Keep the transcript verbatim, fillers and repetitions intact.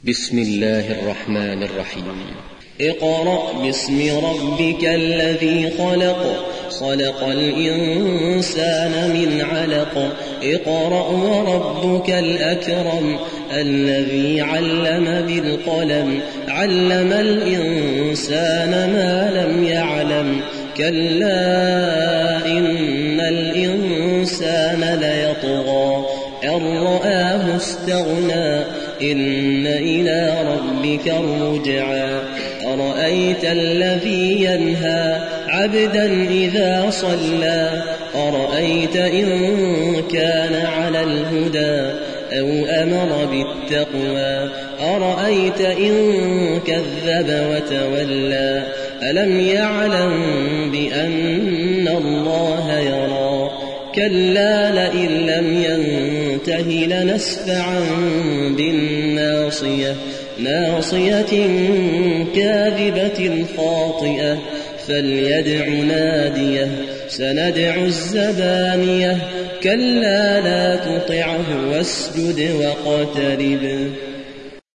بسم الله الرحمن الرحيم. اقرأ باسم ربك الذي خلق خلق الإنسان من علق اقرأ وربك الأكرم الذي علم بالقلم علم الإنسان ما لم يعلم كلا إن الإنسان ليطغى أن رآه استغنى إن إلى ربك الرجعى أرأيت الذي ينهى عبدا إذا صلى أرأيت إن كان على الهدى أو أمر بالتقوى أرأيت إن كذب وتولى ألم يعلم بأن الله يرى كلا لئن لم ينته لنسفعا بالناصية ناصية كاذبة خاطئة فليدع ناديه سندع الزبانية كلا لا تطعه واسجد واقترب.